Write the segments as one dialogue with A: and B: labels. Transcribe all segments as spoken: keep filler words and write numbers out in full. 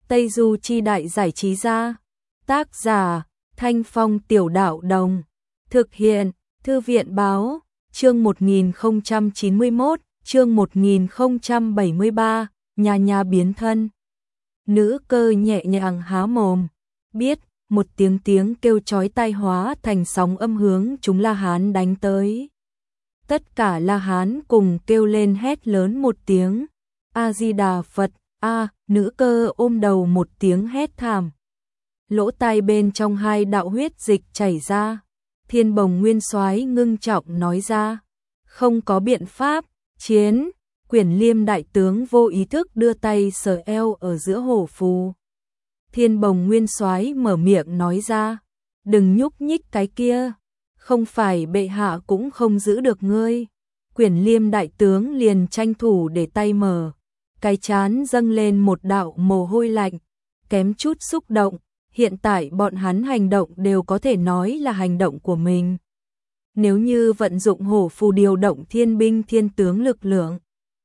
A: Tây Du Chi Đại Giải Trí Gia. Tác giả Thanh Phong Tiểu Đạo Đồng. Thực hiện Thư viện Báo. Chương một nghìn không trăm chín mươi mốt, chương một nghìn không trăm bảy mươi ba, Nha Nha biến thân. Nữ cơ nhẹ nhàng há mồm, biết, một tiếng tiếng kêu chói tai hóa thành sóng âm hướng chúng La Hán đánh tới. Tất cả La Hán cùng kêu lên hét lớn một tiếng, A-di-đà Phật, a, nữ cơ ôm đầu một tiếng hét thảm. Lỗ tai bên trong hai đạo huyết dịch chảy ra, Thiên Bồng Nguyên Soái ngưng trọng nói ra, không có biện pháp, chiến. Quyển Liêm đại tướng vô ý thức đưa tay sờ eo ở giữa hổ phù. Thiên Bồng Nguyên Soái mở miệng nói ra, đừng nhúc nhích cái kia, không phải bệ hạ cũng không giữ được ngươi. Quyển Liêm đại tướng liền tranh thủ để tay mở, cái chán dâng lên một đạo mồ hôi lạnh, kém chút xúc động, hiện tại bọn hắn hành động đều có thể nói là hành động của mình. Nếu như vận dụng hổ phù điều động thiên binh thiên tướng lực lượng,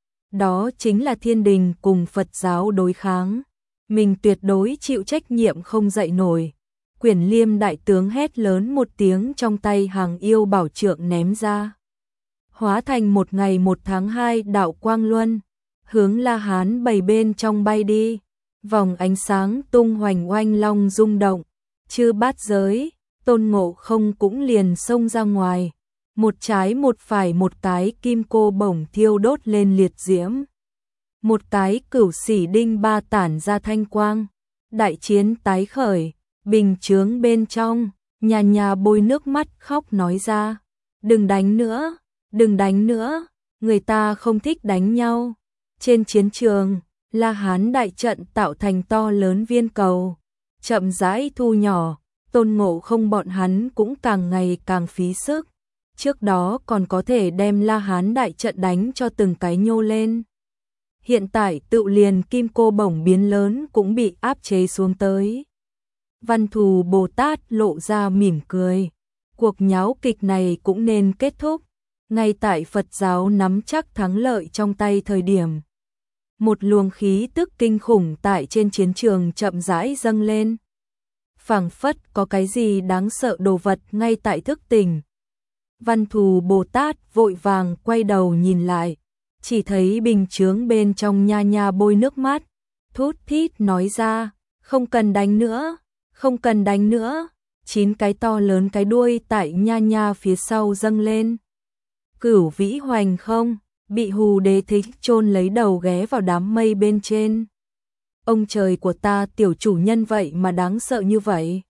A: đó chính là thiên đình cùng Phật giáo đối kháng, mình tuyệt đối chịu trách nhiệm không dậy nổi. Quyển Liêm đại tướng hét lớn một tiếng, trong tay hàng yêu bảo trượng ném ra, hóa thành một ngày một tháng hai đạo quang luân, hướng La Hán bảy bên trong bay đi. Vòng ánh sáng tung hoành oanh long rung động, chư bát giới, Tôn Ngộ Không cũng liền xông ra ngoài. Một trái một phải một cái kim cô bổng thiêu đốt lên liệt diễm. Một cái cửu xỉ đinh ba tản ra thanh quang. Đại chiến tái khởi, bình chướng bên trong, Nha Nha bôi nước mắt khóc nói ra. Đừng đánh nữa, đừng đánh nữa, người ta không thích đánh nhau. Trên chiến trường, La Hán đại trận tạo thành to lớn viên cầu, chậm rãi thu nhỏ, Tôn Ngộ Không bọn hắn cũng càng ngày càng phí sức. Trước đó còn có thể đem La Hán đại trận đánh cho từng cái nhô lên. Hiện tại tự liền kim cô bổng biến lớn cũng bị áp chế xuống tới. Văn Thù Bồ Tát lộ ra mỉm cười. Cuộc nháo kịch này cũng nên kết thúc. Ngay tại Phật giáo nắm chắc thắng lợi trong tay thời điểm, một luồng khí tức kinh khủng tại trên chiến trường chậm rãi dâng lên. Phảng phất có cái gì đáng sợ đồ vật ngay tại thức tỉnh. Văn Thù Bồ Tát vội vàng quay đầu nhìn lại, chỉ thấy bình chướng bên trong Nha Nha bôi nước mắt, thút thít nói ra, không cần đánh nữa, không cần đánh nữa. Chín cái to lớn cái đuôi tại Nha Nha phía sau dâng lên. Cửu Vĩ Hoành Không, bị Hù Đế Thích chôn lấy đầu ghé vào đám mây bên trên. Ông trời của ta, tiểu chủ nhân vậy mà đáng sợ như vậy.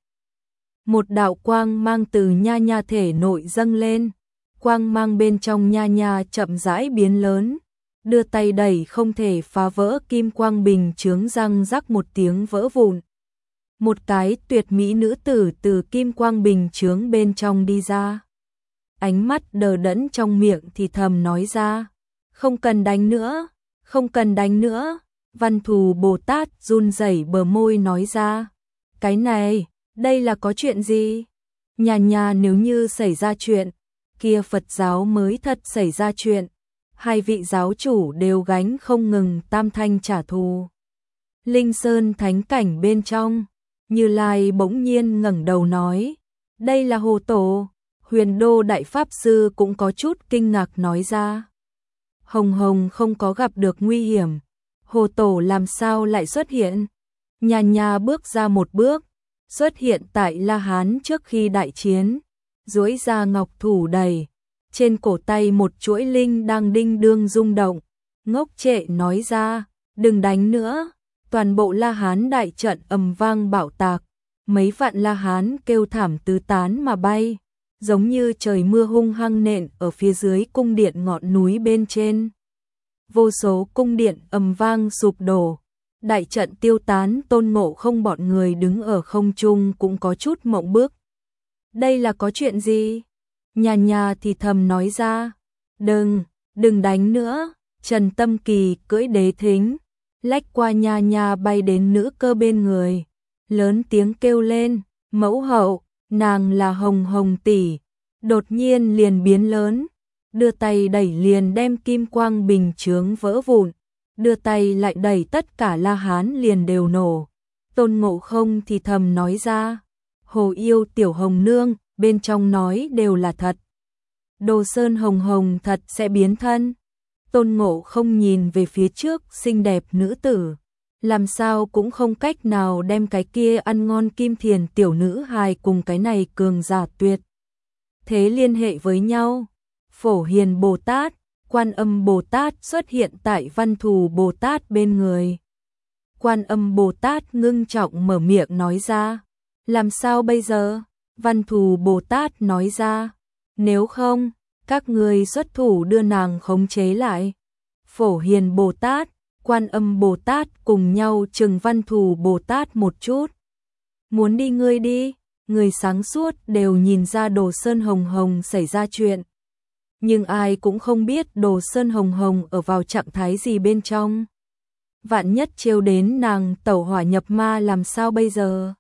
A: Một đạo quang mang từ Nha Nha thể nội dâng lên, quang mang bên trong Nha Nha chậm rãi biến lớn, đưa tay đẩy không thể phá vỡ kim quang bình chướng răng rắc một tiếng vỡ vụn. Một cái tuyệt mỹ nữ tử từ kim quang bình chướng bên trong đi ra. Ánh mắt đờ đẫn trong miệng thì thầm nói ra, không cần đánh nữa, không cần đánh nữa. Văn Thù Bồ Tát run rẩy bờ môi nói ra, cái này, đây là có chuyện gì? Nha Nha nếu như xảy ra chuyện, kia Phật giáo mới thật xảy ra chuyện. Hai vị giáo chủ đều gánh không ngừng tam thanh trả thù. Linh Sơn thánh cảnh bên trong, Như Lai bỗng nhiên ngẩng đầu nói, đây là Hồ Tổ. Huyền Đô Đại Pháp Sư cũng có chút kinh ngạc nói ra, Hồng Hồng không có gặp được nguy hiểm, Hồ Tổ làm sao lại xuất hiện? Nha Nha bước ra một bước, xuất hiện tại La Hán trước khi đại chiến, duỗi ra ngọc thủ đầy, trên cổ tay một chuỗi linh đang đinh đương rung động, ngốc trệ nói ra, đừng đánh nữa. Toàn bộ La Hán đại trận ầm vang bạo tạc, mấy vạn La Hán kêu thảm tứ tán mà bay, giống như trời mưa hung hăng nện ở phía dưới cung điện ngọn núi bên trên. Vô số cung điện ầm vang sụp đổ, đại trận tiêu tán. Tôn Ngộ Không bọn người đứng ở không trung cũng có chút mộng bức. Đây là có chuyện gì? Nha Nha thì thầm nói ra, đừng, đừng đánh nữa. Trần Tâm Kỳ cưỡi đế thính, lách qua Nha Nha bay đến nữ cơ bên người, lớn tiếng kêu lên, mẫu hậu, nàng là Hồng Hồng tỷ. Đột nhiên liền biến lớn, đưa tay đẩy liền đem kim quang bình chướng vỡ vụn, đưa tay lại đẩy tất cả La Hán liền đều nổ, Tôn Ngộ Không thì thầm nói ra, Hồ Yêu Tiểu Hồng Nương, bên trong nói đều là thật. Đồ Sơn Hồng Hồng thật sẽ biến thân. Tôn Ngộ Không nhìn về phía trước xinh đẹp nữ tử, làm sao cũng không cách nào đem cái kia ăn ngon kim thiền tiểu nữ hài cùng cái này cường giả tuyệt thế liên hệ với nhau. Phổ Hiền Bồ Tát, Quan Âm Bồ Tát xuất hiện tại Văn Thù Bồ Tát bên người. Quan Âm Bồ Tát ngưng trọng mở miệng nói ra, làm sao bây giờ? Văn Thù Bồ Tát nói ra, nếu không, các người xuất thủ đưa nàng khống chế lại. Phổ Hiền Bồ Tát, Quan Âm Bồ Tát cùng nhau trừng Văn Thù Bồ Tát một chút. Muốn đi ngươi đi, người sáng suốt đều nhìn ra Đồ Sơn Hồng Hồng xảy ra chuyện. Nhưng ai cũng không biết Đồ Sơn Hồng Hồng ở vào trạng thái gì bên trong. Vạn nhất trêu đến nàng tẩu hỏa nhập ma làm sao bây giờ?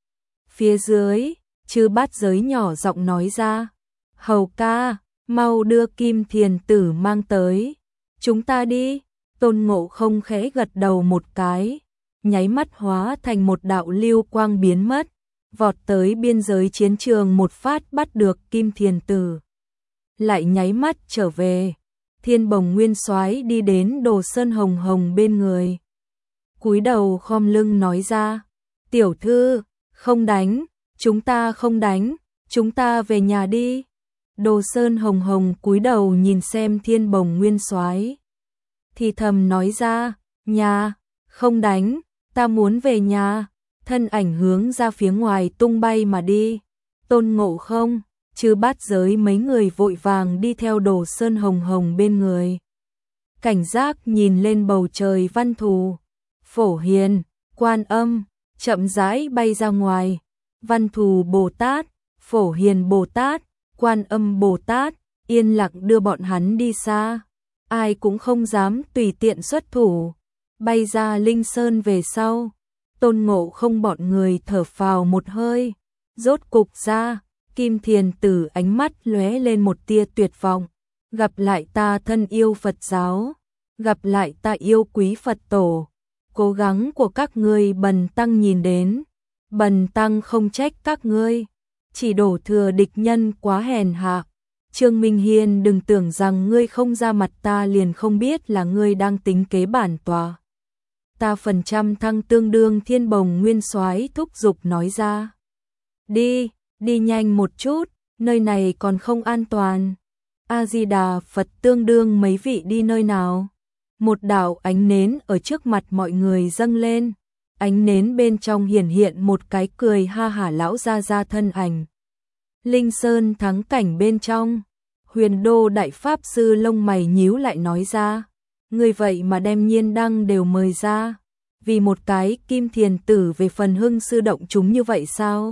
A: Phía dưới, Chư Bát Giới nhỏ giọng nói ra, Hầu ca, mau đưa Kim Thiền Tử mang tới. Chúng ta đi. Tôn Ngộ Không khẽ gật đầu một cái, nháy mắt hóa thành một đạo lưu quang biến mất, vọt tới biên giới chiến trường một phát bắt được Kim Thiền Tử. Lại nháy mắt trở về, Thiên Bồng Nguyên Soái đi đến Đồ Sơn Hồng Hồng bên người. Cúi đầu khom lưng nói ra, tiểu thư, không đánh, chúng ta không đánh, chúng ta về nhà đi. Đồ Sơn Hồng Hồng cúi đầu nhìn xem Thiên Bồng Nguyên Soái, thì thầm nói ra, nhà, không đánh, ta muốn về nhà. Thân ảnh hướng ra phía ngoài tung bay mà đi. Tôn Ngộ Không, Chư Bát Giới mấy người vội vàng đi theo Đồ Sơn Hồng Hồng bên người. Cảnh giác nhìn lên bầu trời Văn Thù, Phổ Hiền, Quan Âm, chậm rãi bay ra ngoài. Văn Thù Bồ Tát, Phổ Hiền Bồ Tát, Quan Âm Bồ Tát, yên lặng đưa bọn hắn đi xa. Ai cũng không dám tùy tiện xuất thủ. Bay ra Linh Sơn về sau, Tôn Ngộ Không bọn người thở phào một hơi. Rốt cục ra, Kim Thiền Tử ánh mắt lóe lên một tia tuyệt vọng. Gặp lại ta thân yêu Phật giáo, gặp lại ta yêu quý Phật tổ. Cố gắng của các ngươi Bần Tăng nhìn đến, Bần Tăng không trách các ngươi, chỉ đổ thừa địch nhân quá hèn hạ. Trương Minh Hiên, đừng tưởng rằng ngươi không ra mặt ta liền không biết là ngươi đang tính kế bản tòa. Ta phần trăm thăng tương đương. Thiên Bồng Nguyên Soái thúc giục nói ra. Đi, đi nhanh một chút, nơi này còn không an toàn. A Di Đà Phật, tương đương mấy vị đi nơi nào? Một đạo ánh nến ở trước mặt mọi người dâng lên. Ánh nến bên trong hiển hiện một cái cười ha hả lão gia gia thân ảnh. Linh Sơn thắng cảnh bên trong, Huyền Đô Đại Pháp Sư lông mày nhíu lại nói ra, người vậy mà đem Nhiên Đăng đều mời ra, vì một cái Kim Thiền Tử về phần hưng sư động chúng như vậy sao?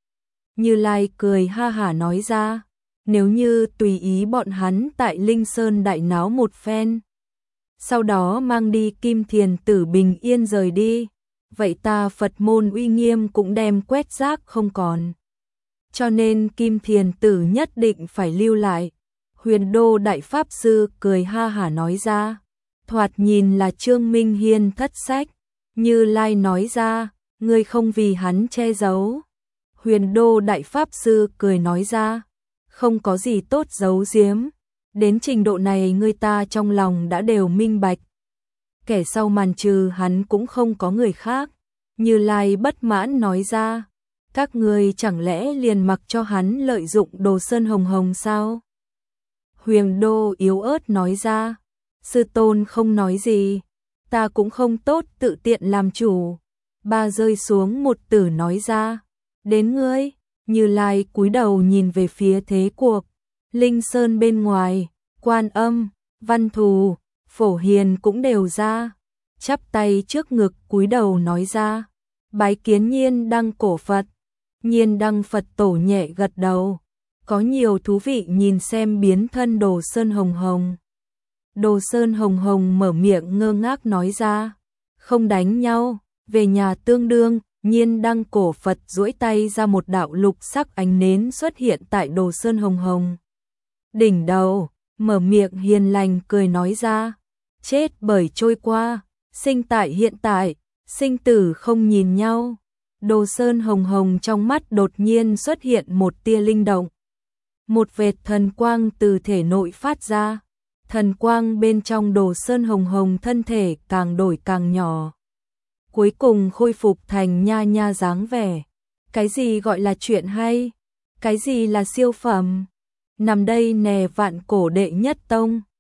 A: Như Lai cười ha hả nói ra, nếu như tùy ý bọn hắn tại Linh Sơn đại náo một phen, sau đó mang đi Kim Thiền Tử bình yên rời đi, vậy ta Phật môn uy nghiêm cũng đem quét rác không còn. Cho nên Kim Thiền Tử nhất định phải lưu lại. Huyền Đô Đại Pháp Sư cười ha hả nói ra, thoạt nhìn là Trương Minh Hiên thất sách. Như Lai nói ra, ngươi không vì hắn che giấu. Huyền Đô Đại Pháp Sư cười nói ra, không có gì tốt giấu giếm. Đến trình độ này người ta trong lòng đã đều minh bạch. Kẻ sau màn trừ hắn cũng không có người khác. Như Lai bất mãn nói ra, các ngươi chẳng lẽ liền mặc cho hắn lợi dụng Đồ Sơn Hồng Hồng sao? Huyền Đô yếu ớt nói ra, sư tôn không nói gì, ta cũng không tốt tự tiện làm chủ. Ba rơi xuống một tử nói ra, đến ngươi. Như Lai cúi đầu nhìn về phía thế cuộc. Linh Sơn bên ngoài, Quan Âm, Văn Thù, Phổ Hiền cũng đều ra, chắp tay trước ngực cúi đầu nói ra, bái kiến Nhiên Đăng cổ Phật. Nhiên Đăng Phật tổ nhẹ gật đầu, có nhiều thú vị nhìn xem biến thân Đồ Sơn Hồng Hồng. Đồ Sơn Hồng Hồng mở miệng ngơ ngác nói ra, không đánh nhau, về nhà tương đương. Nhiên Đăng cổ Phật duỗi tay ra, một đạo lục sắc ánh nến xuất hiện tại Đồ Sơn Hồng Hồng đỉnh đầu, mở miệng hiền lành cười nói ra, chết bởi trôi qua, sinh tại hiện tại, Sinh tử không nhìn nhau. Đồ Sơn Hồng Hồng trong mắt đột nhiên xuất hiện một tia linh động. Một vệt thần quang từ thể nội phát ra. Thần quang bên trong Đồ Sơn Hồng Hồng thân thể càng đổi càng nhỏ. Cuối cùng khôi phục thành nha nha dáng vẻ. Cái gì gọi là chuyện hay? Cái gì là siêu phẩm? Nằm đây nè vạn cổ đệ nhất tông.